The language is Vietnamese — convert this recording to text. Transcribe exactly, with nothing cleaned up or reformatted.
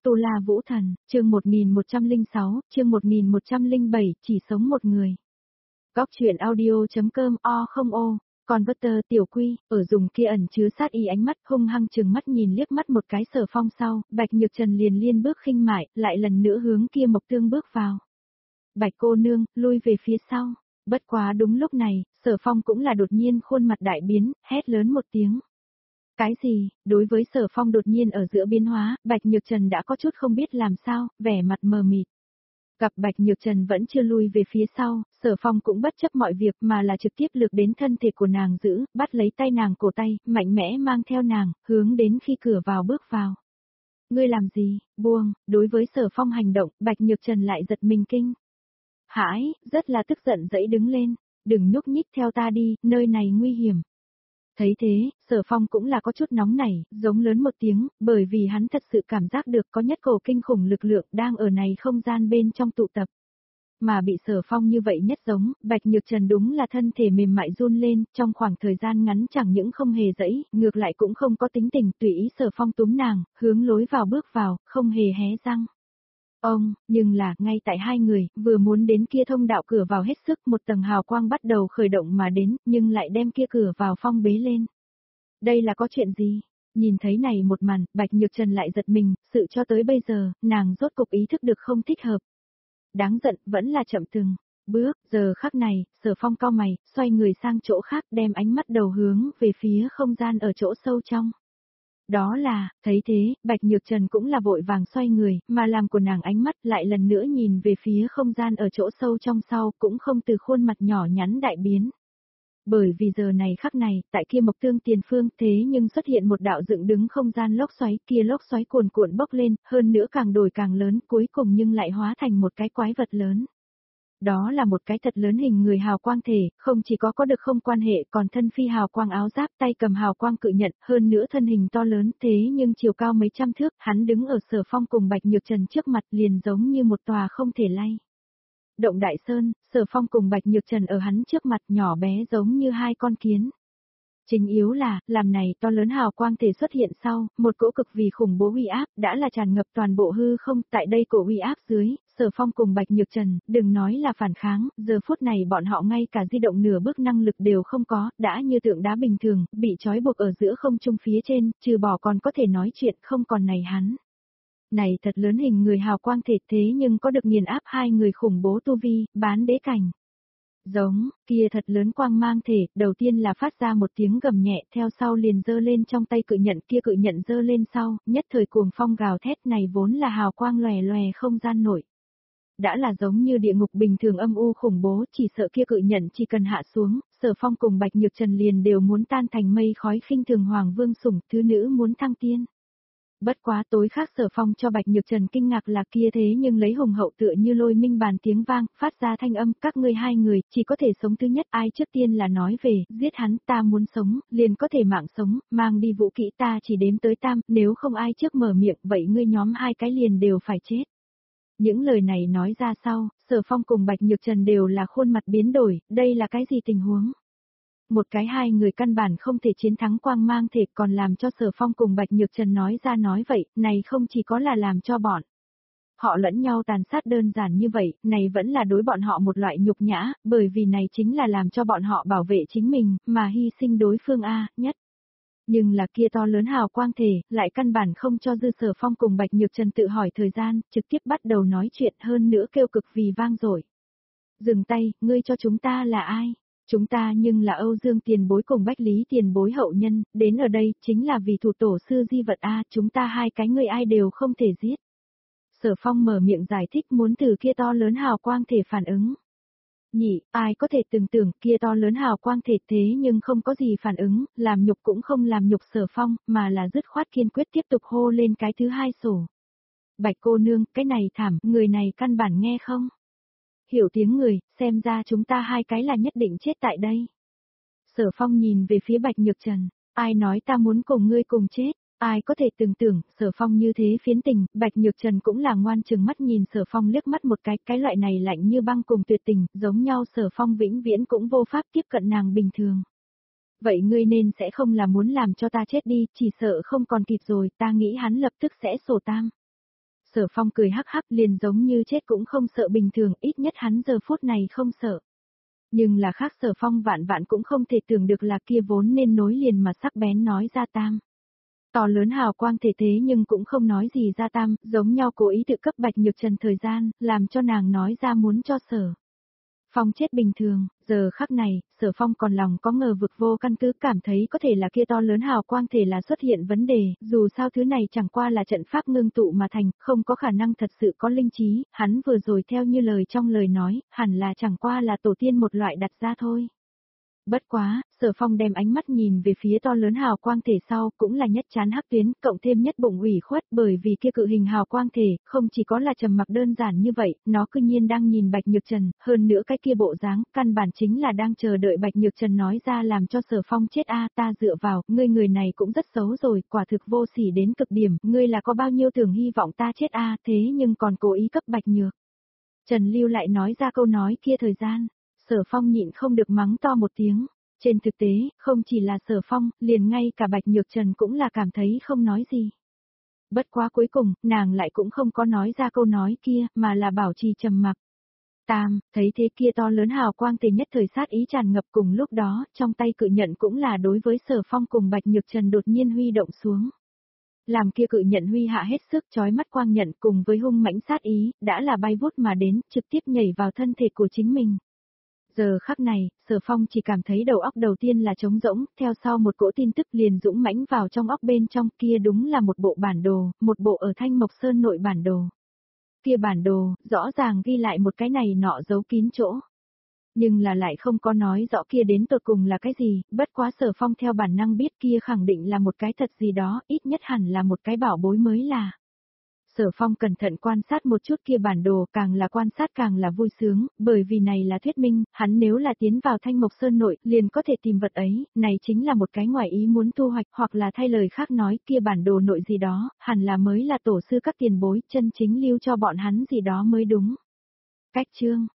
Tu La Vũ Thần, chương một nghìn một trăm lẻ sáu, chương một nghìn một trăm lẻ bảy, chỉ sống một người. Góc truyện audio.com o không ô, còn Butter Tiểu Quy, ở dùng kia ẩn chứa sát ý ánh mắt hung hăng trừng mắt nhìn liếc mắt một cái Sở Phong sau, Bạch Nhược Trần liền liên bước khinh mại, lại lần nữa hướng kia Mộc Tương bước vào. Bạch cô nương, lui về phía sau, bất quá đúng lúc này, Sở Phong cũng là đột nhiên khuôn mặt đại biến, hét lớn một tiếng. Cái gì, đối với Sở Phong đột nhiên ở giữa biến hóa, Bạch Nhược Trần đã có chút không biết làm sao, vẻ mặt mờ mịt. Gặp Bạch Nhược Trần vẫn chưa lui về phía sau, Sở Phong cũng bất chấp mọi việc mà là trực tiếp lược đến thân thể của nàng giữ, bắt lấy tay nàng cổ tay, mạnh mẽ mang theo nàng, hướng đến khi cửa vào bước vào. Ngươi làm gì, buông, đối với Sở Phong hành động, Bạch Nhược Trần lại giật mình kinh. Hãi, rất là tức giận dẫy đứng lên, đừng nhúc nhích theo ta đi, nơi này nguy hiểm. Thấy thế, Sở Phong cũng là có chút nóng nảy, giống lớn một tiếng, bởi vì hắn thật sự cảm giác được có nhất cổ kinh khủng lực lượng đang ở này không gian bên trong tụ tập. Mà bị Sở Phong như vậy nhất giống, Bạch Nhược Trần đúng là thân thể mềm mại run lên, trong khoảng thời gian ngắn chẳng những không hề dẫy, ngược lại cũng không có tính tình, tùy ý Sở Phong túm nàng, hướng lối vào bước vào, không hề hé răng. Ông, nhưng là, ngay tại hai người, vừa muốn đến kia thông đạo cửa vào hết sức, một tầng hào quang bắt đầu khởi động mà đến, nhưng lại đem kia cửa vào phong bế lên. Đây là có chuyện gì? Nhìn thấy này một màn, Bạch Nhược Trần lại giật mình, sự cho tới bây giờ, nàng rốt cục ý thức được không thích hợp. Đáng giận, vẫn là chậm từng bước, giờ khắc này, Sở Phong cau mày, xoay người sang chỗ khác, đem ánh mắt đầu hướng về phía không gian ở chỗ sâu trong. Đó là, thấy thế, Bạch Nhược Trần cũng là vội vàng xoay người, mà làm của nàng ánh mắt lại lần nữa nhìn về phía không gian ở chỗ sâu trong sau, cũng không từ khuôn mặt nhỏ nhắn đại biến. Bởi vì giờ này khắc này, tại kia Mộc Tương tiền phương thế nhưng xuất hiện một đạo dựng đứng không gian lốc xoáy, kia lốc xoáy cuồn cuộn bốc lên, hơn nữa càng đổi càng lớn, cuối cùng nhưng lại hóa thành một cái quái vật lớn. Đó là một cái thật lớn hình người hào quang thể, không chỉ có có được không quan hệ còn thân phi hào quang áo giáp tay cầm hào quang cự nhận, hơn nữa thân hình to lớn thế nhưng chiều cao mấy trăm thước, hắn đứng ở Sở Phong cùng Bạch Nhược Trần trước mặt liền giống như một tòa không thể lay. Động Đại Sơn, Sở Phong cùng Bạch Nhược Trần ở hắn trước mặt nhỏ bé giống như hai con kiến. Chính yếu là, làm này to lớn hào quang thể xuất hiện sau, một cỗ cực vì khủng bố uy áp, đã là tràn ngập toàn bộ hư không, tại đây cổ uy áp dưới, Sở Phong cùng Bạch Nhược Trần, đừng nói là phản kháng, giờ phút này bọn họ ngay cả di động nửa bước năng lực đều không có, đã như tượng đá bình thường, bị trói buộc ở giữa không trung phía trên, trừ bỏ còn có thể nói chuyện không còn này hắn. Này thật lớn hình người hào quang thể thế nhưng có được nghiền áp hai người khủng bố tu vi, bán đế cảnh. Giống, kia thật lớn quang mang thể, đầu tiên là phát ra một tiếng gầm nhẹ, theo sau liền dơ lên trong tay cự nhận, kia cự nhận dơ lên sau, nhất thời cuồng phong gào thét này vốn là hào quang lòe lòe không gian nổi. Đã là giống như địa ngục bình thường âm u khủng bố, chỉ sợ kia cự nhận chỉ cần hạ xuống, Sở Phong cùng Bạch Nhược Trần liền đều muốn tan thành mây khói khinh thường Hoàng Vương sủng, thứ nữ muốn thăng tiên. Bất quá tối khác Sở Phong cho Bạch Nhược Trần kinh ngạc là kia thế nhưng lấy hùng hậu tựa như lôi minh bàn tiếng vang, phát ra thanh âm, các ngươi hai người, chỉ có thể sống thứ nhất, ai trước tiên là nói về, giết hắn, ta muốn sống, liền có thể mạng sống, mang đi vũ kỹ ta chỉ đếm tới tam, nếu không ai trước mở miệng, vậy ngươi nhóm hai cái liền đều phải chết. Những lời này nói ra sau, Sở Phong cùng Bạch Nhược Trần đều là khuôn mặt biến đổi, đây là cái gì tình huống? Một cái hai người căn bản không thể chiến thắng quang mang thể còn làm cho Sở Phong cùng Bạch Nhược Trần nói ra nói vậy, này không chỉ có là làm cho bọn họ lẫn nhau tàn sát đơn giản như vậy, này vẫn là đối bọn họ một loại nhục nhã, bởi vì này chính là làm cho bọn họ bảo vệ chính mình, mà hy sinh đối phương A, nhất. Nhưng là kia to lớn hào quang thể, lại căn bản không cho dư Sở Phong cùng Bạch Nhược Trần tự hỏi thời gian, trực tiếp bắt đầu nói chuyện hơn nữa kêu cực vì vang dội. Dừng tay, ngươi cho chúng ta là ai? Chúng ta nhưng là Âu Dương tiền bối cùng Bách Lý tiền bối hậu nhân, đến ở đây chính là vì thủ tổ sư di vật A, chúng ta hai cái người ai đều không thể giết. Sở Phong mở miệng giải thích muốn từ kia to lớn hào quang thể phản ứng. Nhị, ai có thể tưởng tượng kia to lớn hào quang thể thế nhưng không có gì phản ứng, làm nhục cũng không làm nhục Sở Phong, mà là dứt khoát kiên quyết tiếp tục hô lên cái thứ hai sổ. Bạch cô nương, cái này thảm, người này căn bản nghe không? Hiểu tiếng người, xem ra chúng ta hai cái là nhất định chết tại đây. Sở Phong nhìn về phía Bạch Nhược Trần, ai nói ta muốn cùng ngươi cùng chết, ai có thể tưởng tượng, Sở Phong như thế phiến tình, Bạch Nhược Trần cũng là ngoan chừng mắt nhìn Sở Phong liếc mắt một cái, cái loại này lạnh như băng cùng tuyệt tình, giống nhau Sở Phong vĩnh viễn cũng vô pháp tiếp cận nàng bình thường. Vậy ngươi nên sẽ không là muốn làm cho ta chết đi, chỉ sợ không còn kịp rồi, ta nghĩ hắn lập tức sẽ sổ tam. Sở Phong cười hắc hắc liền giống như chết cũng không sợ bình thường, ít nhất hắn giờ phút này không sợ. Nhưng là khác Sở Phong vạn vạn cũng không thể tưởng được là kia vốn nên nối liền mà sắc bén nói ra tam. To lớn hào quang thể thế nhưng cũng không nói gì ra tam, giống nhau cố ý tự cấp Bạch Nhược Trần thời gian, làm cho nàng nói ra muốn cho Sở Phong chết bình thường, giờ khắc này, Sở Phong còn lòng có ngờ vực vô căn cứ cảm thấy có thể là kia to lớn hào quang thể là xuất hiện vấn đề, dù sao thứ này chẳng qua là trận pháp ngưng tụ mà thành, không có khả năng thật sự có linh trí, hắn vừa rồi theo như lời trong lời nói, hẳn là chẳng qua là tổ tiên một loại đặt ra thôi. Bất quá, Sở Phong đem ánh mắt nhìn về phía to lớn hào quang thể sau, cũng là nhất chán hắc tuyến, cộng thêm nhất bụng ủy khuất, bởi vì kia cự hình hào quang thể, không chỉ có là trầm mặc đơn giản như vậy, nó cư nhiên đang nhìn Bạch Nhược Trần, hơn nữa cái kia bộ dáng, căn bản chính là đang chờ đợi Bạch Nhược Trần nói ra làm cho Sở Phong chết a, ta dựa vào, ngươi người này cũng rất xấu rồi, quả thực vô sỉ đến cực điểm, ngươi là có bao nhiêu tưởng hy vọng ta chết a, thế nhưng còn cố ý cấp Bạch Nhược Trần lưu lại nói ra câu nói kia thời gian. Sở Phong nhịn không được mắng to một tiếng. Trên thực tế, không chỉ là Sở Phong, liền ngay cả Bạch Nhược Trần cũng là cảm thấy không nói gì. Bất quá cuối cùng, nàng lại cũng không có nói ra câu nói kia, mà là bảo trì trầm mặc. Tam, thấy thế kia to lớn hào quang tề nhất thời sát ý tràn ngập cùng lúc đó, trong tay cự nhận cũng là đối với Sở Phong cùng Bạch Nhược Trần đột nhiên huy động xuống. Làm kia cự nhận huy hạ hết sức chói mắt quang nhận cùng với hung mãnh sát ý, đã là bay vút mà đến, trực tiếp nhảy vào thân thể của chính mình. Giờ khắc này, Sở Phong chỉ cảm thấy đầu óc đầu tiên là trống rỗng, theo sau một cỗ tin tức liền dũng mãnh vào trong óc bên trong kia đúng là một bộ bản đồ, một bộ ở Thanh Mộc Sơn nội bản đồ. Kia bản đồ, rõ ràng ghi lại một cái này nọ giấu kín chỗ. Nhưng là lại không có nói rõ kia đến tột cùng là cái gì, bất quá Sở Phong theo bản năng biết kia khẳng định là một cái thật gì đó, ít nhất hẳn là một cái bảo bối mới là. Sở Phong cẩn thận quan sát một chút kia bản đồ, càng là quan sát càng là vui sướng, bởi vì này là thuyết minh, hắn nếu là tiến vào Thanh Mộc Sơn nội, liền có thể tìm vật ấy, này chính là một cái ngoài ý muốn thu hoạch, hoặc là thay lời khác nói, kia bản đồ nội gì đó, hẳn là mới là tổ sư các tiền bối, chân chính lưu cho bọn hắn gì đó mới đúng. Cách chương